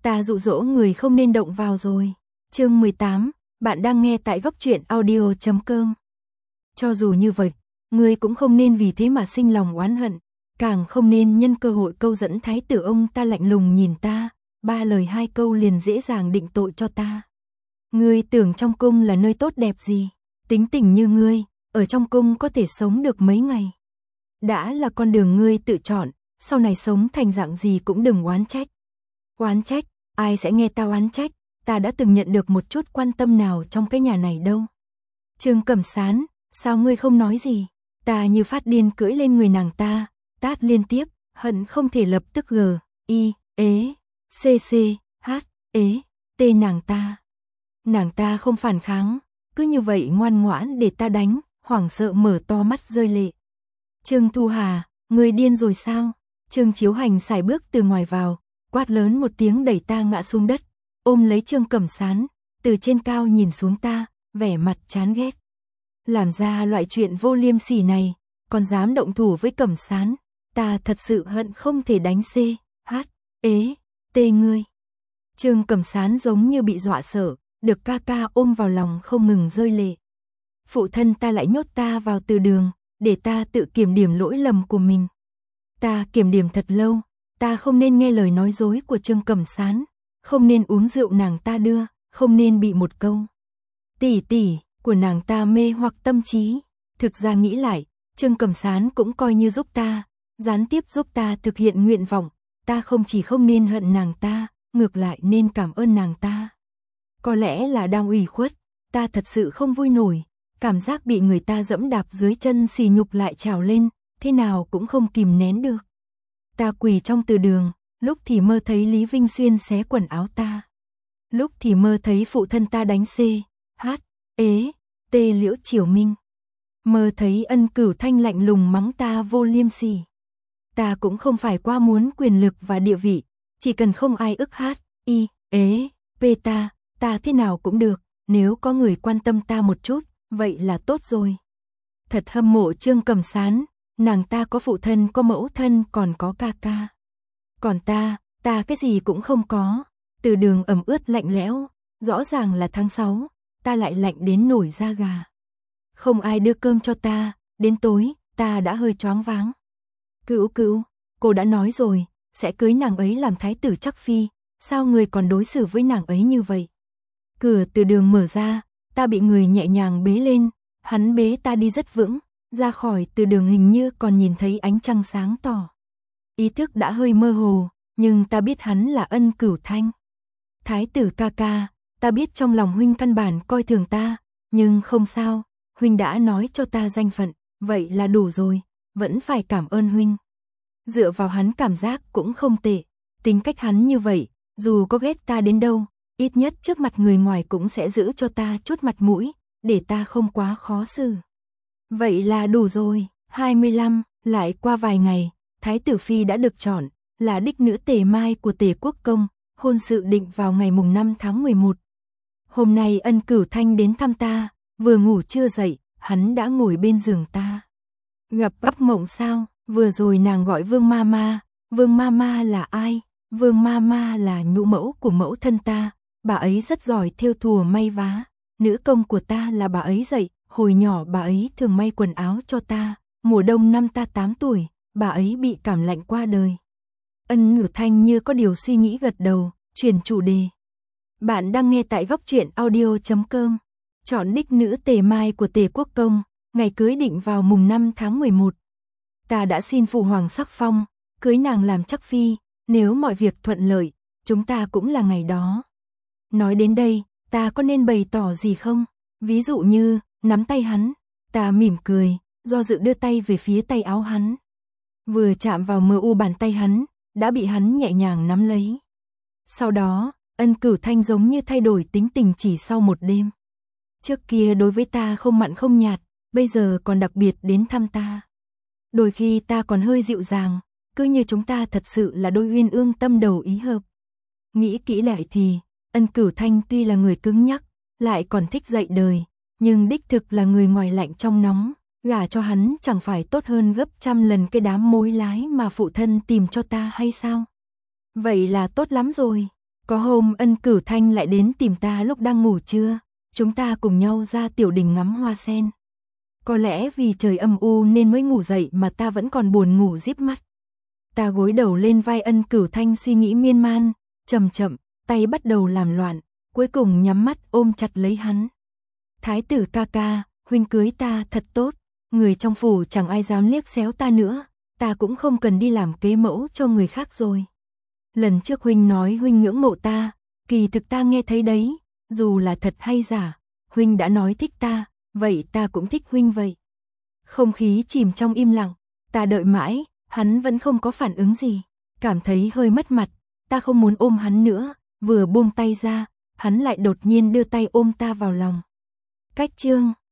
Ta dụ dỗ người không nên động vào rồi. Chương 18, bạn đang nghe tại góc truyện audio.com. Cho dù như vậy, ngươi cũng không nên vì thế mà sinh lòng oán hận, càng không nên nhân cơ hội câu dẫn thái tử ông ta lạnh lùng nhìn ta, 3 lời 2 câu liền dễ dàng định tội cho ta. Ngươi tưởng trong cung là nơi tốt đẹp gì, tính tình như ngươi, ở trong cung có thể sống được mấy ngày. Đã là con đường ngươi tự chọn, sau này sống thành dạng gì cũng đừng oán trách. Oán trách, ai sẽ nghe ta oán trách, ta đã từng nhận được một chút quan tâm nào trong cái nhà này đâu. Trương Cẩm Sán, sao ngươi không nói gì? Ta như phát điên cưỡi lên người nàng ta, tát liên tiếp, hận không thể lập tức tê nàng ta. Nàng ta không phản kháng, cứ như vậy ngoan ngoãn để ta đánh, hoảng sợ mở to mắt rơi lệ. Trương Thu Hà, ngươi điên rồi sao? Trương Chiếu Hành sải bước từ ngoài vào, quát lớn một tiếng đẩy ta ngã xuống đất, ôm lấy Trương Cẩm Sán, từ trên cao nhìn xuống ta, vẻ mặt chán ghét. Làm ra loại chuyện vô liêm sỉ này, còn dám động thủ với Cẩm Sán, ta thật sự hận không thể đánh ngươi. Trương Cẩm Sán giống như bị dọa sợ, được ca ca ôm vào lòng không ngừng rơi lệ. Phụ thân ta lại nhốt ta vào từ đường, để ta tự kiểm điểm lỗi lầm của mình. Ta kiểm điểm thật lâu, ta không nên nghe lời nói dối của Trương Cẩm Sán, không nên uống rượu nàng ta đưa, không nên bị một câu tỷ tỷ của nàng ta mê hoặc tâm trí. Thực ra nghĩ lại, Trương Cẩm Sán cũng coi như giúp ta, gián tiếp giúp ta thực hiện nguyện vọng, ta không chỉ không nên hận nàng ta, ngược lại nên cảm ơn nàng ta. Có lẽ là đang ủy khuất, ta thật sự không vui nổi, cảm giác bị người ta dẫm đạp dưới chân xì nhục lại trào lên, thế nào cũng không kìm nén được. Ta quỳ trong từ đường, lúc thì mơ thấy Lý Vinh Xuyên xé quần áo ta, lúc thì mơ thấy phụ thân ta đánh Liễu Triều Minh, mơ thấy Ân Cửu Thanh lạnh lùng mắng ta vô liêm sỉ. Ta cũng không phải qua muốn quyền lực và địa vị, chỉ cần không ai ức ta thế nào cũng được, nếu có người quan tâm ta một chút, vậy là tốt rồi. Thật hâm mộ Trương Cẩm Sán, nàng ta có phụ thân, có mẫu thân, còn có ca ca. Còn ta cái gì cũng không có. Từ đường ẩm ướt lạnh lẽo, rõ ràng là tháng 6, ta lại lạnh đến nổi da gà. Không ai đưa cơm cho ta, đến tối, ta đã hơi choáng váng. Cữu, cô đã nói rồi, sẽ cưới nàng ấy làm thái tử chắc phi, sao người còn đối xử với nàng ấy như vậy? Cửa từ đường mở ra, ta bị người nhẹ nhàng bế lên, hắn bế ta đi rất vững, ra khỏi từ đường hình như còn nhìn thấy ánh trăng sáng tỏ. Ý thức đã hơi mơ hồ, nhưng ta biết hắn là Ân Cửu Thanh. Thái tử ca ca, ta biết trong lòng huynh căn bản coi thường ta, nhưng không sao, huynh đã nói cho ta danh phận, vậy là đủ rồi, vẫn phải cảm ơn huynh. Dựa vào hắn cảm giác cũng không tệ, tính cách hắn như vậy, dù có ghét ta đến đâu, ít nhất trước mặt người ngoài cũng sẽ giữ cho ta chút mặt mũi, để ta không quá khó xử. Vậy là đủ rồi. 25, lại qua vài ngày, thái tử phi đã được chọn, là đích nữ Tề Mai của Tề Quốc công, hôn sự định vào ngày mùng 5 tháng 11. Hôm nay Ân Cửu Thanh đến thăm ta, vừa ngủ chưa dậy, hắn đã ngồi bên giường ta. Gặp ấp mộng sao? Vừa rồi nàng gọi Vương Mama. Vương Mama là ai? Vương Mama là nhũ mẫu của mẫu thân ta, bà ấy rất giỏi thêu thùa may vá. Nữ công của ta là bà ấy dạy, hồi nhỏ bà ấy thường may quần áo cho ta. Mùa đông năm ta 8 tuổi, bà ấy bị cảm lạnh qua đời. Ân Cửu Thanh như có điều suy nghĩ gật đầu, chuyển chủ đề. Bạn đang nghe tại góc truyện audio.com. Chọn đích nữ Tề Mai của Tề Quốc công, ngày cưới định vào mùng 5 tháng 11. Ta đã xin phụ hoàng sắc phong, cưới nàng làm chắc phi, nếu mọi việc thuận lợi, chúng ta cũng là ngày đó. Nói đến đây, ta có nên bày tỏ gì không? Ví dụ như, nắm tay hắn, ta mỉm cười, do dự đưa tay về phía tay áo hắn. Vừa chạm vào mờ u bàn tay hắn, đã bị hắn nhẹ nhàng nắm lấy. Sau đó, Ân Cửu Thanh giống như thay đổi tính tình chỉ sau một đêm. Trước kia đối với ta không mặn không nhạt, bây giờ còn đặc biệt đến thăm ta. Đôi khi ta còn hơi dịu dàng, cứ như chúng ta thật sự là đôi uyên ương tâm đầu ý hợp. Nghĩ kỹ lại thì, Ân Cửu Thanh tuy là người cứng nhắc, lại còn thích dạy đời, nhưng đích thực là người ngoài lạnh trong nóng, gả cho hắn chẳng phải tốt hơn gấp trăm lần cái đám mối lái mà phụ thân tìm cho ta hay sao? Vậy là tốt lắm rồi. Có hôm Ân Cửu Thanh lại đến tìm ta lúc đang ngủ trưa, chúng ta cùng nhau ra tiểu đình ngắm hoa sen. Có lẽ vì trời âm u nên mới ngủ dậy mà ta vẫn còn buồn ngủ díp mắt. Ta gối đầu lên vai Ân Cửu Thanh suy nghĩ miên man, chậm chậm, tay bắt đầu làm loạn, cuối cùng nhắm mắt ôm chặt lấy hắn. Thái tử ca ca, huynh cưới ta thật tốt, người trong phủ chẳng ai dám liếc xéo ta nữa, ta cũng không cần đi làm kế mẫu cho người khác rồi. Lần trước huynh nói huynh ngưỡng mộ ta, kỳ thực ta nghe thấy đấy, dù là thật hay giả, huynh đã nói thích ta, vậy ta cũng thích huynh vậy. Không khí chìm trong im lặng, ta đợi mãi, hắn vẫn không có phản ứng gì, cảm thấy hơi mất mặt, ta không muốn ôm hắn nữa, vừa buông tay ra, hắn lại đột nhiên đưa tay ôm ta vào lòng. Cách chương